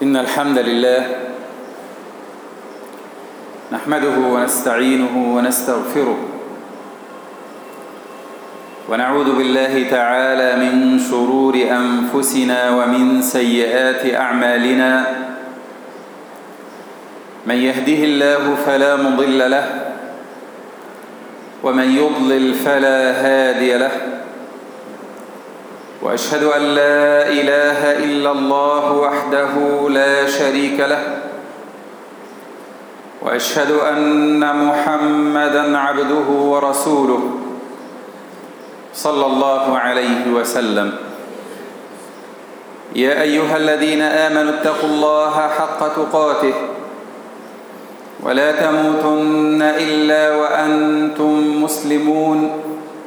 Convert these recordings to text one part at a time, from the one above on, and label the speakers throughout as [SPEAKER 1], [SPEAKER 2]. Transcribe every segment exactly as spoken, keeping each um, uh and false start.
[SPEAKER 1] إن الحمد لله نحمده ونستعينه ونستغفره ونعوذ بالله تعالى من شرور أنفسنا ومن سيئات أعمالنا. من يهده الله فلا مضل له ومن يضلل فلا هادي له، وأشهد أن لا إله إلا الله وحده لا شريك له، وأشهد أن محمدًا عبده ورسوله صلى الله عليه وسلم. يا أيها الذين آمنوا اتقوا الله حق تقاته ولا تموتن إلا وأنتم مسلمون.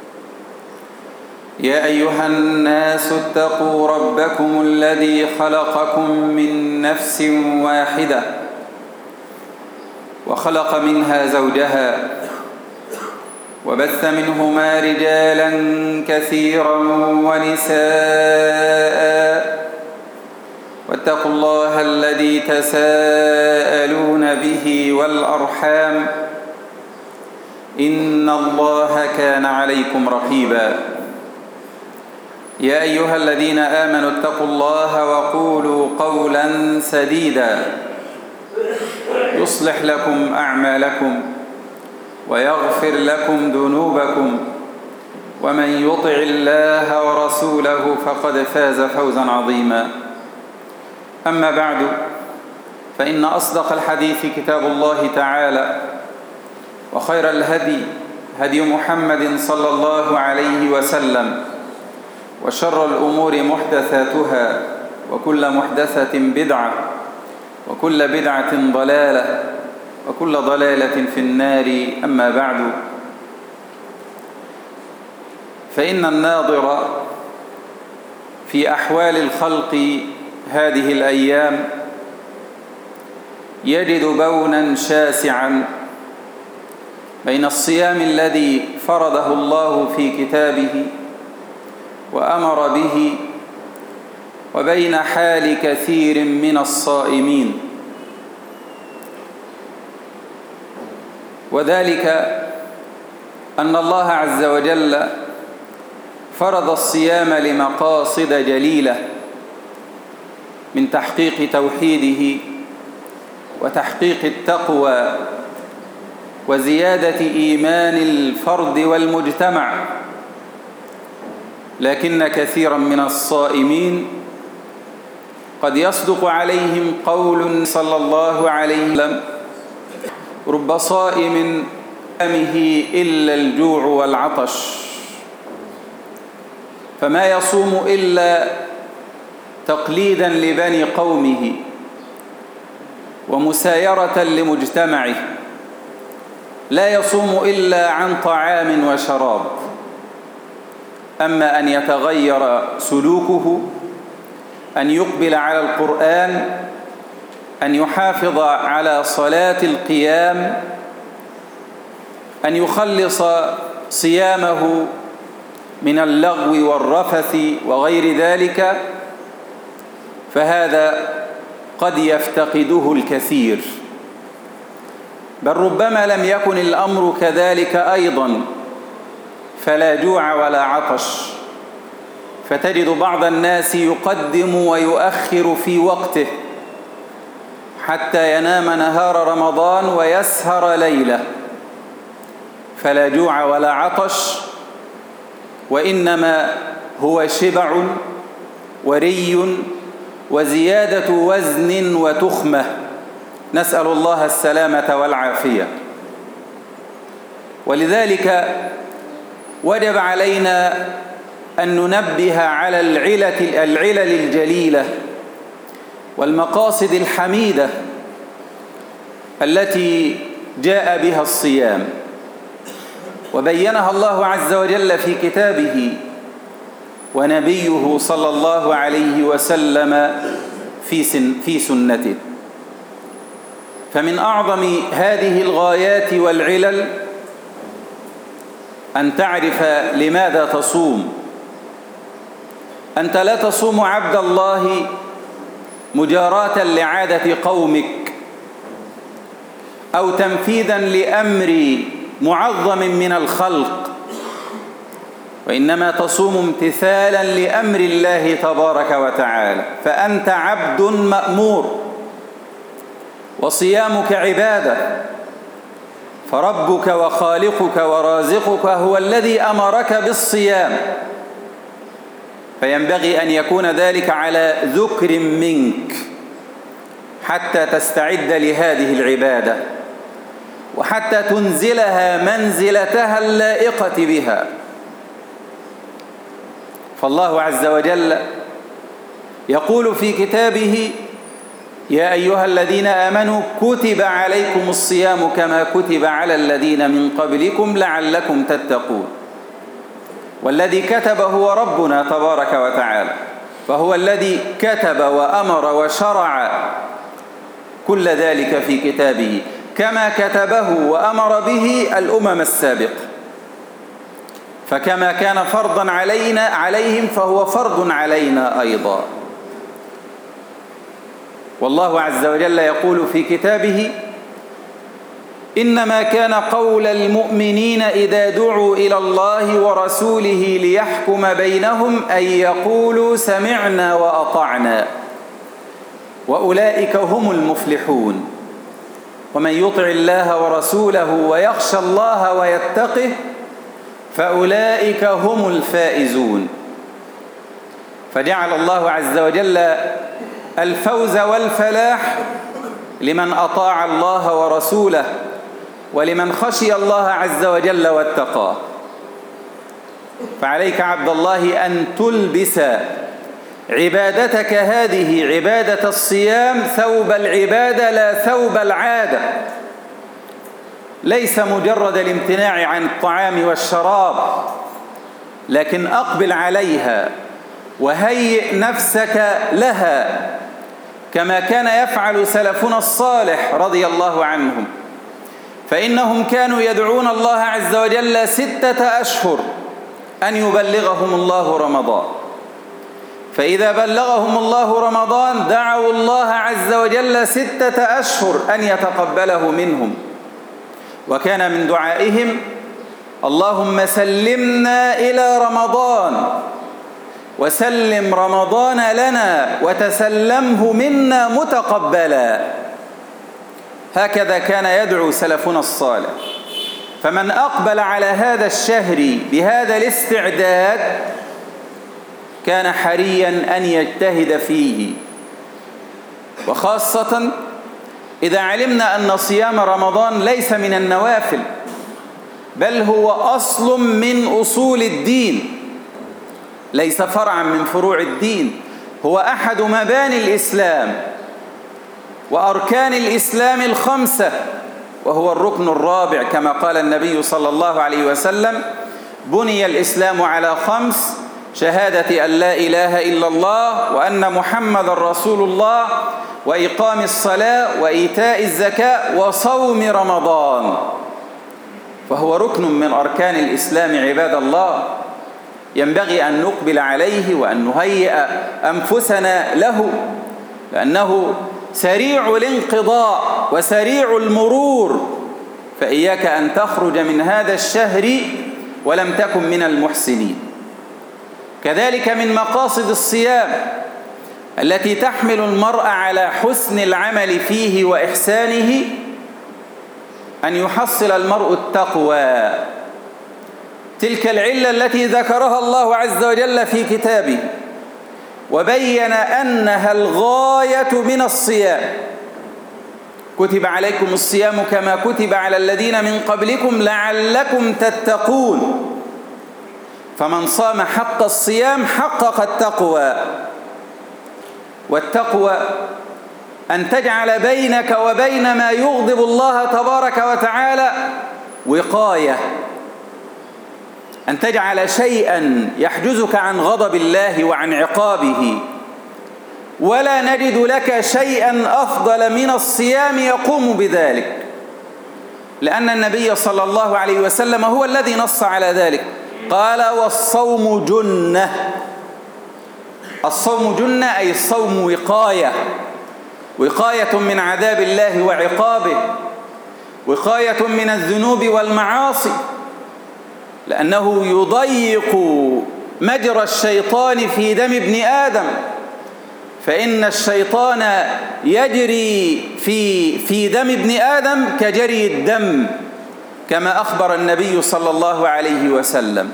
[SPEAKER 1] يا أيها الناس اتقوا ربكم الذي خلقكم من نفس واحدة وخلق منها زوجها وبث منهما رجالا كثيرا ونساء، واتقوا الله الذي تساءلون به والأرحام إن الله كان عليكم رقيبا. يا أيها الذين آمنوا اتقوا الله وقولوا قولا سديدا يصلح لكم أعمالكم ويغفر لكم ذنوبكم، ومن يطع الله ورسوله فقد فاز فوزا عظيما. أما بعد، فإن أصدق الحديث كتاب الله تعالى، وخير الهدي هدي محمد صلى الله عليه وسلم، وشر الأمور محدثاتها، وكل محدثة بدعة، وكل بدعة ضلالة، وكل ضلالة في النار. أما بعد، فإن الناظر في أحوال الخلق هذه الأيام يجد بونا شاسعا بين الصيام الذي فرضه الله في كتابه وأمر به، وبين حال كثير من الصائمين، وذلك أن الله عز وجل فرض الصيام لمقاصد جليلة من تحقيق توحيده وتحقيق التقوى وزيادة إيمان الفرد والمجتمع. لكن كثيرا من الصائمين قد يصدق عليهم قول صلى الله عليه وسلم: رب صائم أمه إلا الجوع والعطش، فما يصوم إلا تقليدا لبني قومه ومسايرة لمجتمعه، لا يصوم إلا عن طعام وشراب. أما أن يتغير سلوكه، أن يقبل على القرآن، أن يحافظ على صلاة القيام، أن يخلص صيامه من اللغو والرفث وغير ذلك، فهذا قد يفتقده الكثير. بل ربما لم يكن الأمر كذلك أيضا، فلا جوع ولا عطش، فتجد بعض الناس يقدم ويؤخر في وقته حتى ينام نهار رمضان ويسهر ليلة، فلا جوع ولا عطش، وإنما هو شبع وري وزيادة وزن وتخمة، نسأل الله السلامة والعافية. ولذلك وجب علينا أن ننبه على العلل العلل الجليلة والمقاصد الحميدة التي جاء بها الصيام، وبينها الله عز وجل في كتابه ونبيه صلى الله عليه وسلم في سن في سنته. فمن أعظم هذه الغايات والعلل أن تعرف لماذا تصوم. أنت لا تصوم عبد الله مجاراة لعادة قومك أو تنفيذا لأمر معظم من الخلق، وإنما تصوم امتثالا لأمر الله تبارك وتعالى، فأنت عبد مأمور وصيامك عبادة، فربك وخالقك ورازقك هو الذي أمرك بالصيام، فينبغي أن يكون ذلك على ذكر منك حتى تستعد لهذه العبادة وحتى تنزلها منزلتها اللائقة بها. فالله عز وجل يقول في كتابه: يا أيها الذين آمنوا كتب عليكم الصيام كما كتب على الذين من قبلكم لعلكم تتقون. والذي كتب هو ربنا تبارك وتعالى، فهو الذي كتب وأمر وشرع كل ذلك في كتابه كما كتبه وأمر به الأمم السابقة، فكما كان فرضا علينا عليهم فهو فرض علينا أيضا. والله عز وجل يقول في كتابه: إنما كان قول المؤمنين إذا دعوا إلى الله ورسوله ليحكم بينهم أن يقولوا سمعنا وأطعنا وأولئك هم المفلحون. ومن يطع الله ورسوله ويخشى الله ويتقه فأولئك هم الفائزون. فجعل الله عز وجل الفوز والفلاح لمن أطاع الله ورسوله ولمن خشي الله عز وجل واتقاه. فعليك عبد الله أن تلبس عبادتك هذه عبادة الصيام ثوب العبادة لا ثوب العادة، ليس مجرد الامتناع عن الطعام والشراب، لكن أقبل عليها وهيئ نفسك لها كما كان يفعل سلفنا الصالح رضي الله عنهم، فإنهم كانوا يدعون الله عز وجل ستة أشهر أن يبلغهم الله رمضان، فإذا بلغهم الله رمضان دعوا الله عز وجل ستة أشهر أن يتقبله منهم، وكان من دعائهم: اللهم سلمنا إلى رمضان وسلم رمضان لنا وتسلمه منا متقبلا. هكذا كان يدعو سلفنا الصالح. فمن أقبل على هذا الشهر بهذا الاستعداد كان حريا أن يجتهد فيه، وخاصة إذا علمنا أن صيام رمضان ليس من النوافل، بل هو أصل من أصول الدين، ليس فرعا من فروع الدين، هو أحد مباني الإسلام وأركان الإسلام الخمسة، وهو الركن الرابع كما قال النبي صلى الله عليه وسلم: بني الإسلام على خمس: شهادة أن لا إله إلا الله وأن محمد رسول الله وإقام الصلاة وإيتاء الزكاة وصوم رمضان. فهو ركن من أركان الإسلام عباد الله، ينبغي أن نقبل عليه وأن نهيئ أنفسنا له، لأنه سريع الانقضاء وسريع المرور، فإياك أن تخرج من هذا الشهر ولم تكن من المحسنين. كذلك من مقاصد الصيام التي تحمل المرء على حسن العمل فيه وإحسانه أن يحصل المرء التقوى، تلك العلة التي ذكرها الله عز وجل في كتابه وبين أنها الغاية من الصيام: كتب عليكم الصيام كما كتب على الذين من قبلكم لعلكم تتقون. فمن صام حق الصيام حقق التقوى، والتقوى أن تجعل بينك وبين ما يغضب الله تبارك وتعالى وقاية، أن تجعل شيئا يحجزك عن غضب الله وعن عقابه. ولا نجد لك شيئا أفضل من الصيام يقوم بذلك، لأن النبي صلى الله عليه وسلم هو الذي نص على ذلك، قال: والصوم جنة. الصوم جنة أي الصوم وقاية، وقاية من عذاب الله وعقابه، وقاية من الذنوب والمعاصي، لأنه يضيق مجرى الشيطان في دم ابن آدم، فإن الشيطان يجري في في دم ابن آدم كجري الدم، كما أخبر النبي صلى الله عليه وسلم.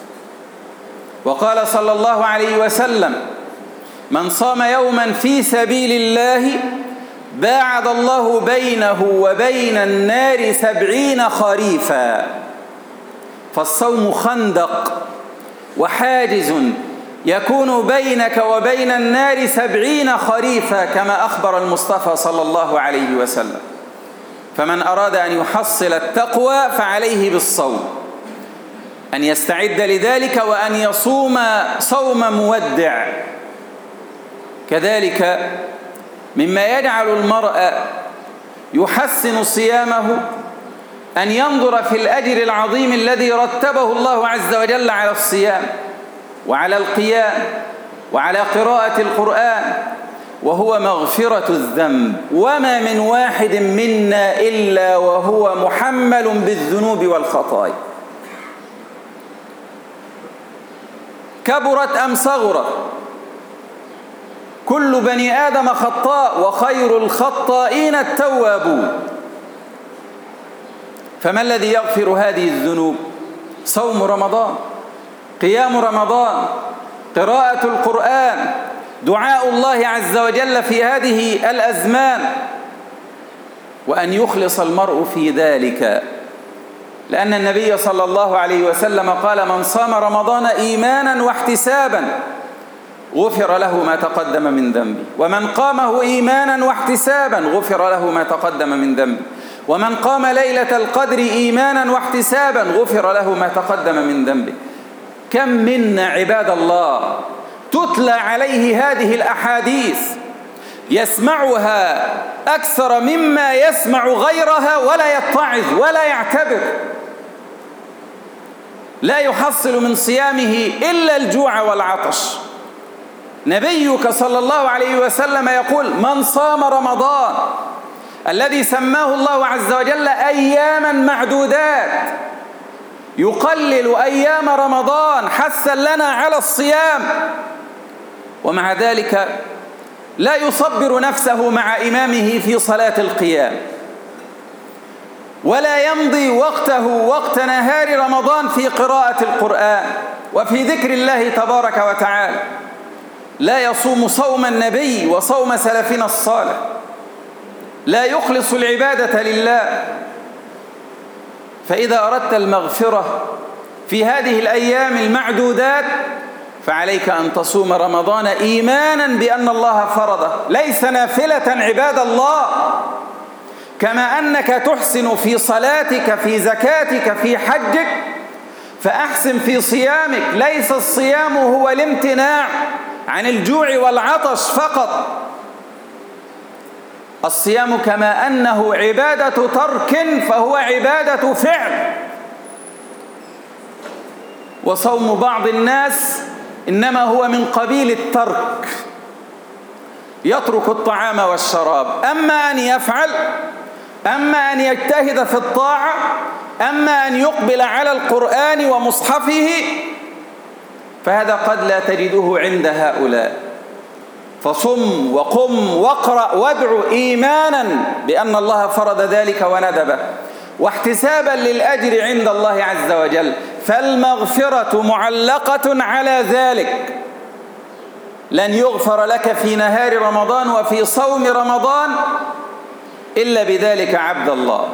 [SPEAKER 1] وقال صلى الله عليه وسلم: من صام يوما في سبيل الله باعد الله بينه وبين النار سبعين خريفا. فالصوم خندق وحاجز يكون بينك وبين النار سبعين خريفا، كما أخبر المصطفى صلى الله عليه وسلم. فمن أراد أن يحصل التقوى فعليه بالصوم، أن يستعد لذلك وأن يصوم صوم مودع. كذلك مما يجعل المرء يحسن صيامه أن ينظر في الأجر العظيم الذي رتبه الله عز وجل على الصيام وعلى القيام وعلى قراءة القرآن، وهو مغفرة الذنب. وما من واحد منا إلا وهو محمل بالذنوب والخطايا، كبرت أم صغرت، كل بني آدم خطاء وخير الخطائين التوابون. فما الذي يغفر هذه الذنوب؟ صوم رمضان، قيام رمضان، قراءة القرآن، دعاء الله عز وجل في هذه الأزمان، وأن يخلص المرء في ذلك، لأن النبي صلى الله عليه وسلم قال: من صام رمضان إيمانا واحتسابا غفر له ما تقدم من ذنبه، ومن قامه إيمانا واحتسابا غفر له ما تقدم من ذنبه، ومن قام ليلة القدر إيمانا واحتسابا غفر له ما تقدم من ذنبه. كم منا عباد الله تتلى عليه هذه الأحاديث يسمعها أكثر مما يسمع غيرها ولا يتعظ ولا يعتبر، لا يحصل من صيامه إلا الجوع والعطش. نبيك صلى الله عليه وسلم يقول: من صام رمضان الذي سماه الله عز وجل أياما معدودات، يقلل أيام رمضان حثا لنا على الصيام، ومع ذلك لا يصبر نفسه مع إمامه في صلاة القيام، ولا يمضي وقته وقت نهار رمضان في قراءة القرآن وفي ذكر الله تبارك وتعالى، لا يصوم صوم النبي وصوم سلفنا الصالح، لا يخلص العبادة لله. فإذا أردت المغفرة في هذه الأيام المعدودات فعليك أن تصوم رمضان إيمانا بأن الله فرضه، ليس نافلة عباد الله. كما أنك تحسن في صلاتك، في زكاتك، في حجك، فأحسن في صيامك. ليس الصيام هو الامتناع عن الجوع والعطش فقط، الصيام كما أنه عبادة ترك فهو عبادة فعل. وصوم بعض الناس إنما هو من قبيل الترك، يترك الطعام والشراب. أما أن يفعل، أما أن يجتهد في الطاعة، أما أن يقبل على القرآن ومصحفه، فهذا قد لا تجده عند هؤلاء. فصم وقم واقرأ وادعو إيمانا بأن الله فرض ذلك وندبه، واحتسابا للأجر عند الله عز وجل. فالمغفرة معلقة على ذلك، لن يغفر لك في نهار رمضان وفي صوم رمضان إلا بذلك عبد الله.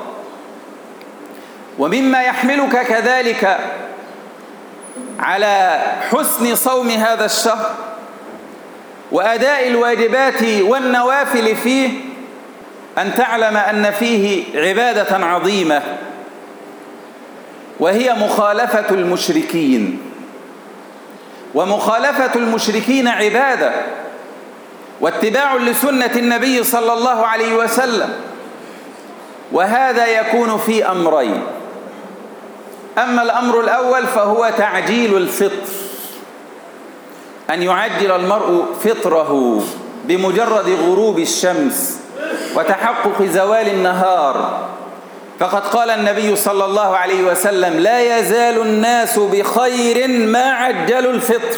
[SPEAKER 1] ومما يحملك كذلك على حسن صوم هذا الشهر وأداء الواجبات والنوافل فيه أن تعلم أن فيه عبادة عظيمة، وهي مخالفة المشركين. ومخالفة المشركين عبادة واتباع لسنة النبي صلى الله عليه وسلم، وهذا يكون في أمرين. أما الأمر الأول فهو تعجيل الفطر، أن يعجل المرء فطره بمجرد غروب الشمس وتحقق زوال النهار. فقد قال النبي صلى الله عليه وسلم: لا يزال الناس بخير ما عجلوا الفطر،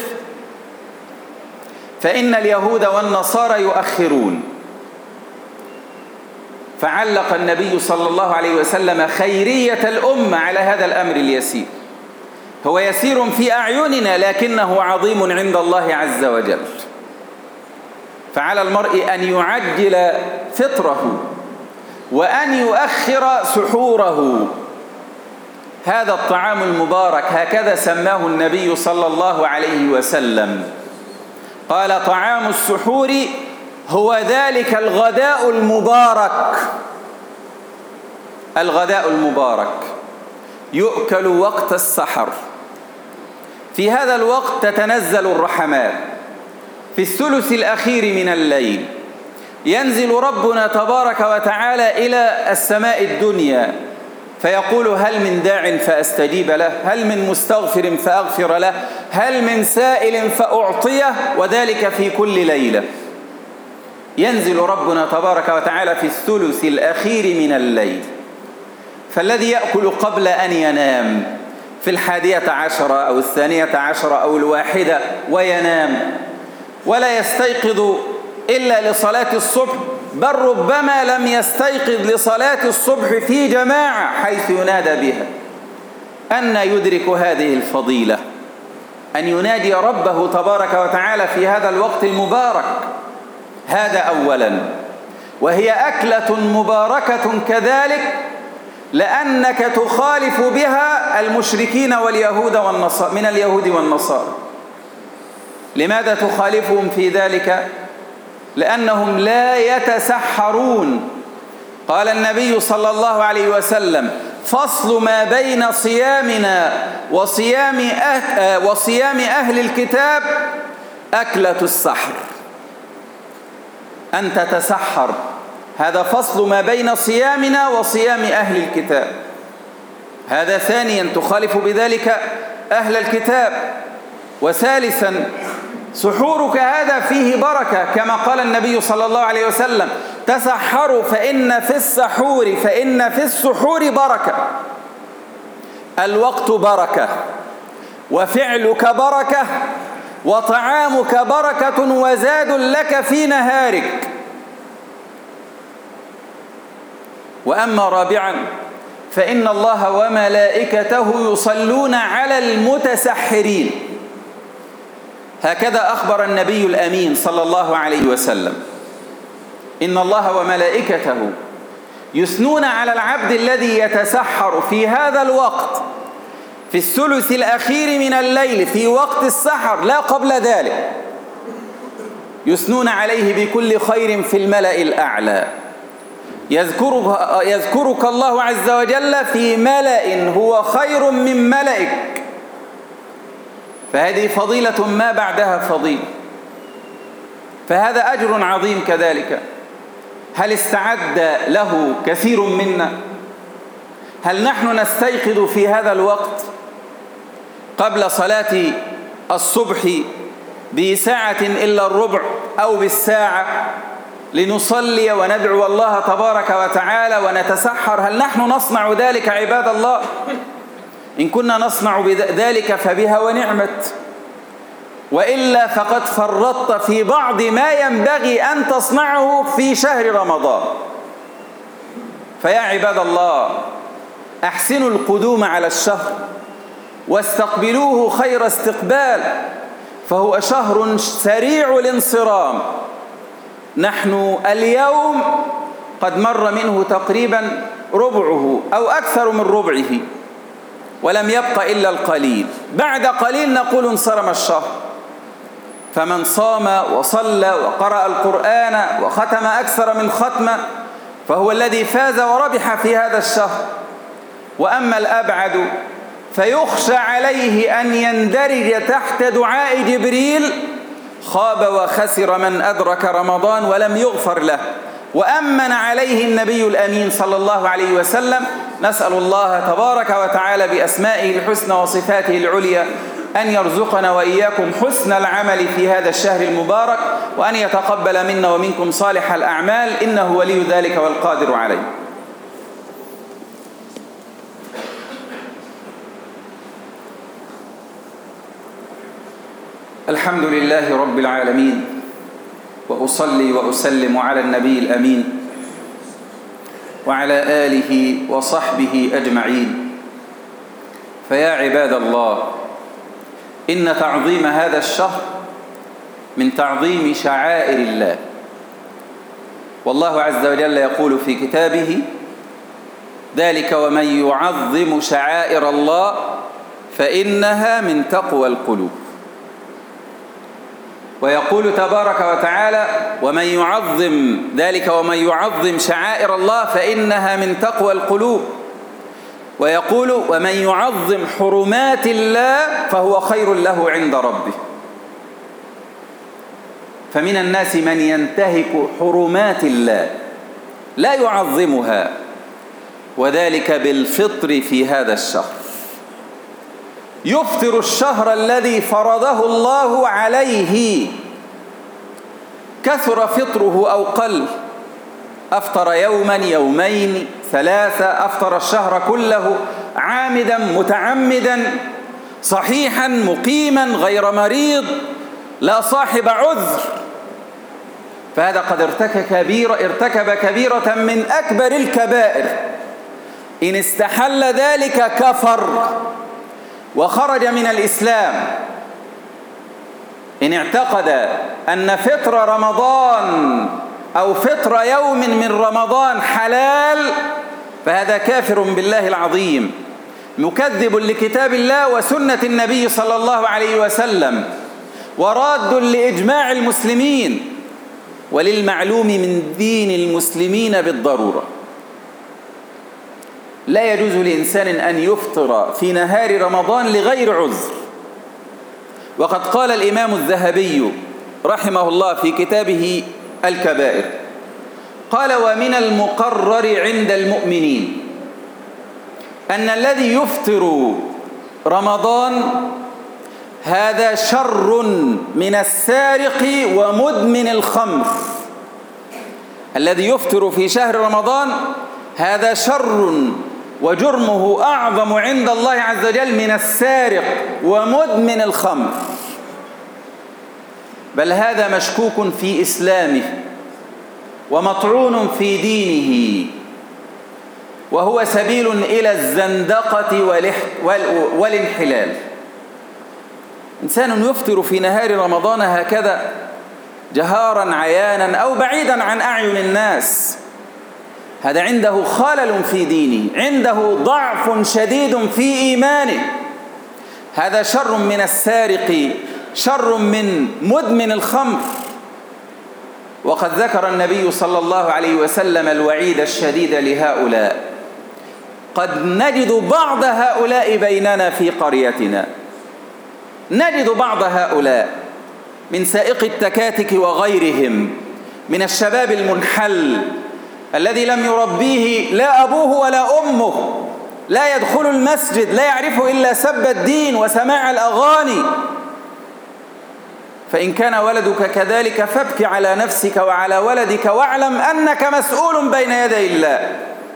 [SPEAKER 1] فإن اليهود والنصارى يؤخرون. فعلق النبي صلى الله عليه وسلم خيرية الأمة على هذا الأمر اليسير. هو يسير في أعيننا لكنه عظيم عند الله عز وجل. فعلى المرء أن يعجل فطره وأن يؤخر سحوره. هذا الطعام المبارك هكذا سماه النبي صلى الله عليه وسلم، قال: طعام السحور هو ذلك الغداء المبارك. الغداء المبارك يؤكل وقت السحر. في هذا الوقت تتنزل الرحمات. في الثلث الأخير من الليل ينزل ربنا تبارك وتعالى إلى السماء الدنيا فيقول: هل من داع فأستجيب له؟ هل من مستغفر فأغفر له؟ هل من سائل فأعطيه؟ وذلك في كل ليلة. ينزل ربنا تبارك وتعالى في الثلث الأخير من الليل. فالذي يأكل قبل أن ينام في الحادية عشرة أو الثانية عشرة أو الواحدة وينام ولا يستيقظ إلا لصلاة الصبح، بل ربما لم يستيقظ لصلاة الصبح في جماعة حيث ينادى بها، أن يدرك هذه الفضيلة؟ أن ينادي ربه تبارك وتعالى في هذا الوقت المبارك. هذا أولا. وهي أكلة مباركة كذلك لأنك تخالف بها المشركين واليهود والنصارى من اليهود والنصارى. لماذا تخالفهم في ذلك؟ لأنهم لا يتسحرون. قال النبي صلى الله عليه وسلم: فصل ما بين صيامنا وصيام أهل, وصيام أهل الكتاب أكلة السحر. أن تتسحر، هذا فصل ما بين صيامنا وصيام أهل الكتاب. هذا ثانيا، تخالف بذلك أهل الكتاب. وثالثا، سحورك هذا فيه بركة، كما قال النبي صلى الله عليه وسلم: تسحروا فإن في السحور فإن في السحور بركة. الوقت بركة، وفعلك بركة، وطعامك بركة وزاد لك في نهارك. وأما رابعا، فإن الله وملائكته يصلون على المتسحرين. هكذا أخبر النبي الأمين صلى الله عليه وسلم: إن الله وملائكته يثنون على العبد الذي يتسحر في هذا الوقت، في الثلث الأخير من الليل، في وقت السحر، لا قبل ذلك. يثنون عليه بكل خير في الملأ الأعلى. يذكرك, يذكرك الله عز وجل في ملأ هو خير من ملئك. فهذه فضيلة ما بعدها فضيلة. فهذا أجر عظيم كذلك. هل استعد له كثير منا؟ هل نحن نستيقظ في هذا الوقت قبل صلاة الصبح بساعة إلا الربع أو بالساعة لنصلي وندعو الله تبارك وتعالى ونتسحر؟ هل نحن نصنع ذلك عباد الله؟ إن كنا نصنع ذلك فبها ونعمت، وإلا فقد فرطت في بعض ما ينبغي أن تصنعه في شهر رمضان. فيا عباد الله، أحسنوا القدوم على الشهر واستقبلوه خير استقبال، فهو شهر سريع الانصرام. نحن اليوم قد مر منه تقريبا ربعه أو أكثر من ربعه، ولم يبق إلا القليل. بعد قليل نقول انصرم الشهر. فمن صام وصلى وقرأ القرآن وختم أكثر من ختمة فهو الذي فاز وربح في هذا الشهر. وأما الأبعد فيخشى عليه أن يندرج تحت دعاء جبريل: خاب وخسر من أدرك رمضان ولم يغفر له. وأمن عليه النبي الأمين صلى الله عليه وسلم. نسأل الله تبارك وتعالى بأسمائه الحسنى وصفاته العليا أن يرزقنا وإياكم حسن العمل في هذا الشهر المبارك، وأن يتقبل منا ومنكم صالح الأعمال، إنه ولي ذلك والقادر عليه. الحمد لله رب العالمين، وأصلي وأسلم على النبي الأمين وعلى آله وصحبه أجمعين. فيا عباد الله، إن تعظيم هذا الشهر من تعظيم شعائر الله، والله عز وجل يقول في كتابه: ذلك ومن يعظم شعائر الله فإنها من تقوى القلوب. ويقول تبارك وتعالى: ومن يعظم ذلك ومن يعظم شعائر الله فإنها من تقوى القلوب. ويقول: ومن يعظم حرمات الله فهو خير له عند ربه. فمن الناس من ينتهك حرمات الله لا يعظمها، وذلك بالفطر في هذا الشهر. يفطر الشهر الذي فرضه الله عليه، كثر فطره أو قل، أفطر يوما يومين ثلاثة، أفطر الشهر كله عامدا متعمدا، صحيحا مقيما غير مريض، لا صاحب عذر، فهذا قد ارتكب كبيرة, ارتكب كبيرة من أكبر الكبائر. إن استحل ذلك كفر وخرج من الإسلام. إن اعتقد أن فطر رمضان أو فطر يوم من رمضان حلال فهذا كافر بالله العظيم، مكذب لكتاب الله وسنة النبي صلى الله عليه وسلم، وراد لإجماع المسلمين وللمعلوم من دين المسلمين بالضرورة. لا يجوز لإنسان أن يفطر في نهار رمضان لغير عذر. وقد قال الإمام الذهبي رحمه الله في كتابه الكبائر، قال: ومن المقرر عند المؤمنين أن الذي يفطر رمضان هذا شر من السارق ومدمن الخمر. الذي يفطر في شهر رمضان هذا شر وجرمه أعظم عند الله عز وجل من السارق ومدمن الخمر، بل هذا مشكوك في إسلامه ومطعون في دينه، وهو سبيل إلى الزندقة والانحلال. إنسان يفطر في نهار رمضان هكذا جهارا عيانا أو بعيدا عن أعين الناس، هذا عنده خلل في دينه، عنده ضعف شديد في إيمانه. هذا شر من السارق، شر من مدمن الخمر. وقد ذكر النبي صلى الله عليه وسلم الوعيد الشديد لهؤلاء. قد نجد بعض هؤلاء بيننا في قريتنا، نجد بعض هؤلاء من سائق التكاتك وغيرهم من الشباب المنحل الذي لم يربيه لا أبوه ولا أمه، لا يدخل المسجد، لا يعرف إلا سب الدين وسماع الأغاني. فإن كان ولدك كذلك فابك على نفسك وعلى ولدك، واعلم أنك مسؤول بين يدي الله.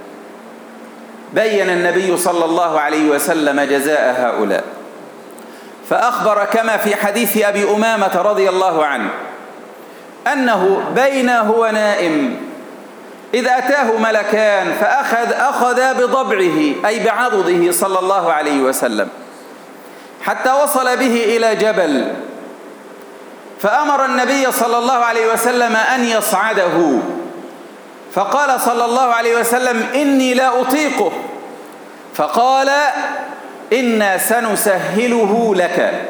[SPEAKER 1] بين النبي صلى الله عليه وسلم جزاء هؤلاء، فأخبر كما في حديث أبي أمامة رضي الله عنه أنه بين هو نائم إذ أتاه ملكان فأخذ أخذ بضبعه أي بعضده صلى الله عليه وسلم حتى وصل به إلى جبل، فأمر النبي صلى الله عليه وسلم أن يصعده، فقال صلى الله عليه وسلم: إني لا أطيقه. فقال: إنا سنسهله لك.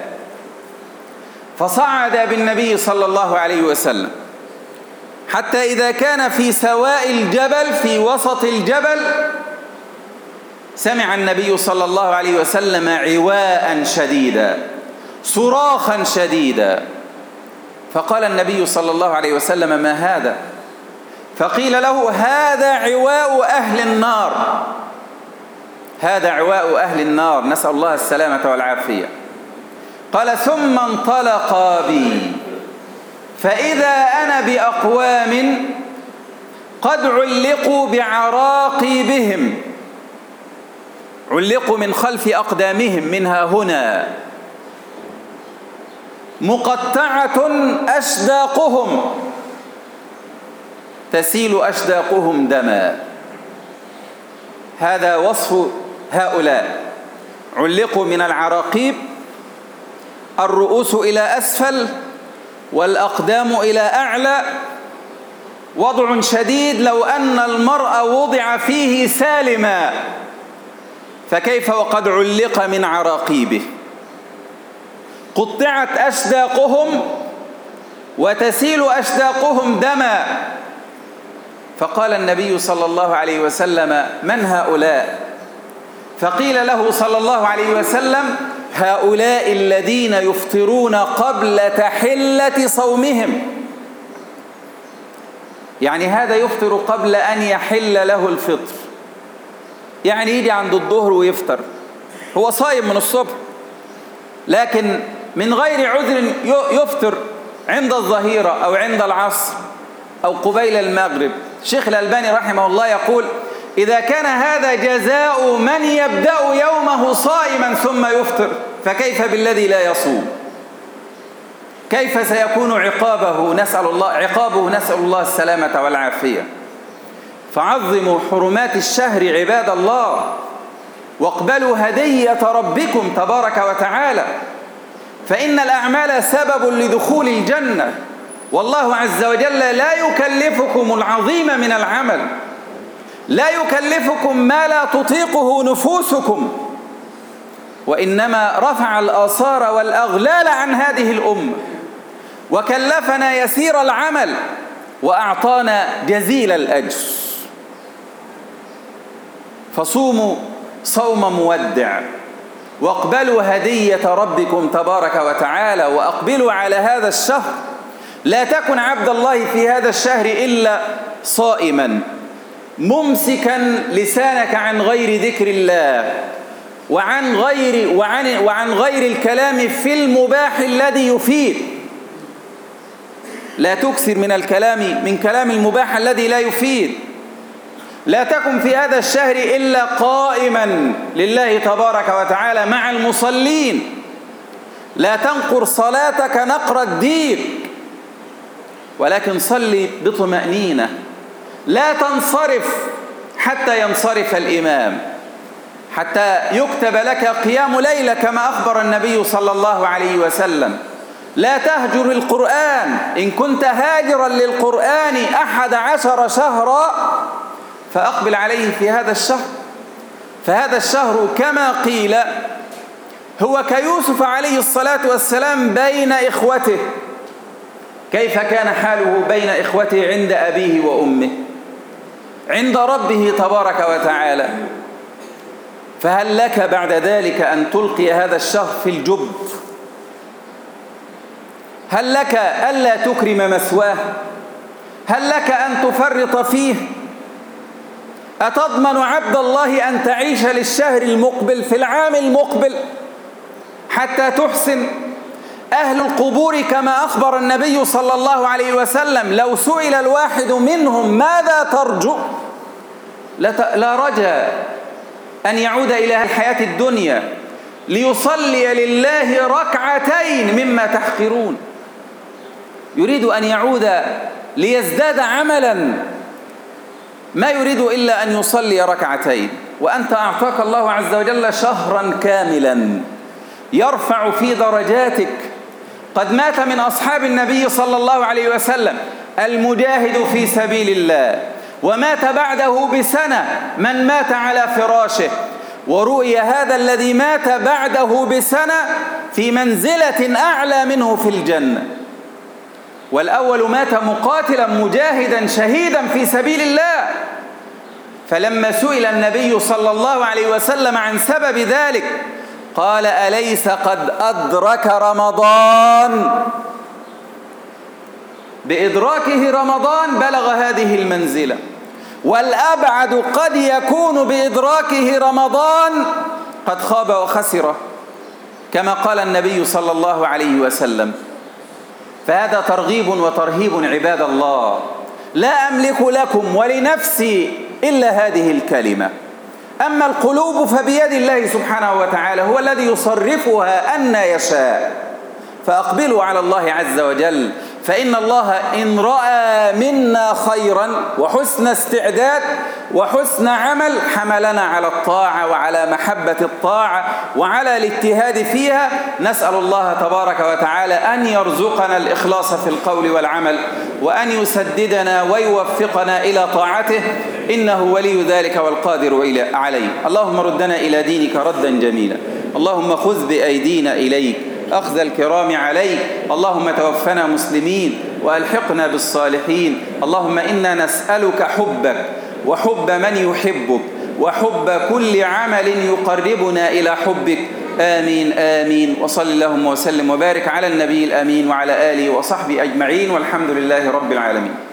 [SPEAKER 1] فصعد بالنبي صلى الله عليه وسلم حتى إذا كان في سواء الجبل في وسط الجبل سمع النبي صلى الله عليه وسلم عواء شديدا، صراخا شديدا. فقال النبي صلى الله عليه وسلم: ما هذا؟ فقيل له: هذا عواء أهل النار، هذا عواء أهل النار، نسأل الله السلامة والعافية. قال ثم انطلقا بي فإذا أنا بأقوام قد علقوا بعراقيبهم، علقوا من خلف أقدامهم منها هنا، مقطعة أشداقهم تسيل أشداقهم دما. هذا وصف هؤلاء، علقوا من العراقيب، الرؤوس إلى أسفل والأقدام إلى أعلى، وضع شديد لو أن المرء وضع فيه سالما، فكيف وقد علق من عراقيبه. قطعت أشداقهم وتسيل أشداقهم دما. فقال النبي صلى الله عليه وسلم من هؤلاء؟ فقيل له صلى الله عليه وسلم هؤلاء الذين يفطرون قبل تحلة صومهم، يعني هذا يفطر قبل أن يحل له الفطر، يعني يجي عند الظهر ويفطر، هو صايم من الصبح لكن من غير عذر يفطر عند الظهيرة أو عند العصر أو قبيل المغرب. الشيخ الألباني رحمه الله يقول إذا كان هذا جزاء من يبدأ يومه صائما ثم يفطر، فكيف بالذي لا يصوم؟ كيف سيكون عقابه؟ نسأل الله عقابه نسأل الله السلامة والعافية. فعظموا حرمات الشهر عباد الله، واقبلوا هدية ربكم تبارك وتعالى، فإن الأعمال سبب لدخول الجنة، والله عز وجل لا يكلفكم العظيم من العمل، لا يكلفكم ما لا تطيقه نفوسكم، وإنما رفع الآثار والأغلال عن هذه الأمة وكلفنا يسير العمل وأعطانا جزيل الأجر. فصوموا صوم مودع، واقبلوا هدية ربكم تبارك وتعالى، وأقبلوا على هذا الشهر. لا تكن عبد الله في هذا الشهر إلا صائما ممسكا لسانك عن غير ذكر الله وعن غير وعن وعن غير الكلام في المباح الذي يفيد. لا تكثر من الكلام من كلام المباح الذي لا يفيد. لا تكن في هذا الشهر إلا قائما لله تبارك وتعالى مع المصلين. لا تنقر صلاتك نقر الديك، ولكن صلي بطمأنينة. لا تنصرف حتى ينصرف الإمام، حتى يكتب لك قيام ليلة كما أخبر النبي صلى الله عليه وسلم. لا تهجر القرآن، إن كنت هاجرا للقرآن أحد عشر شهرا فأقبل عليه في هذا الشهر. فهذا الشهر كما قيل هو كيوسف عليه الصلاة والسلام بين إخوته. كيف كان حاله بين إخوته عند أبيه وأمه، عند ربه تبارك وتعالى؟ فهل لك بعد ذلك أن تلقي هذا الشهر في الجب؟ هل لك ألا تكرم مثواه؟ هل لك أن تفرط فيه؟ أتضمن عبد الله أن تعيش للشهر المقبل في العام المقبل حتى تحسن؟ أهل القبور كما أخبر النبي صلى الله عليه وسلم لو سئل الواحد منهم ماذا ترجو لا رجاء أن يعود إلى الحياة الدنيا ليصلي لله ركعتين مما تحقرون. يريد أن يعود ليزداد عملا، ما يريد إلا أن يصلي ركعتين، وأنت أعطاك الله عز وجل شهرا كاملا يرفع في درجاتك. قد مات من أصحاب النبي صلى الله عليه وسلم المجاهد في سبيل الله، ومات بعده بسنة من مات على فراشه، ورؤي هذا الذي مات بعده بسنة في منزلة أعلى منه في الجنة. والأول مات مقاتلا مجاهدا شهيدا في سبيل الله. فلما سئل النبي صلى الله عليه وسلم عن سبب ذلك قال أليس قد أدرك رمضان؟ بإدراكه رمضان بلغ هذه المنزلة. والأبعد قد يكون بإدراكه رمضان قد خاب وخسر. كما قال النبي صلى الله عليه وسلم. فهذا ترغيب وترهيب عباد الله. لا أملك لكم ولنفسي إلا هذه الكلمة. أما القلوب فبيد الله سبحانه وتعالى، هو الذي يصرفها أن يشاء. فأقبلوا على الله عز وجل، فإن الله إن رأى منا خيرا وحسن استعداد وحسن عمل حملنا على الطاعة وعلى محبة الطاعة وعلى الاجتهاد فيها. نسأل الله تبارك وتعالى أن يرزقنا الإخلاص في القول والعمل، وأن يسددنا ويوفقنا إلى طاعته، إنه ولي ذلك والقادر عليه. اللهم ردنا إلى دينك ردا جميلا، اللهم خذ بأيدينا إليك أخذ الكرام عليك، اللهم توفنا مسلمين وألحقنا بالصالحين. اللهم إنا نسألك حبك وحب من يحبك وحب كل عمل يقربنا إلى حبك. آمين آمين. وصل اللهم وسلم وبارك على النبي الأمين وعلى آله وصحبه أجمعين، والحمد لله رب العالمين.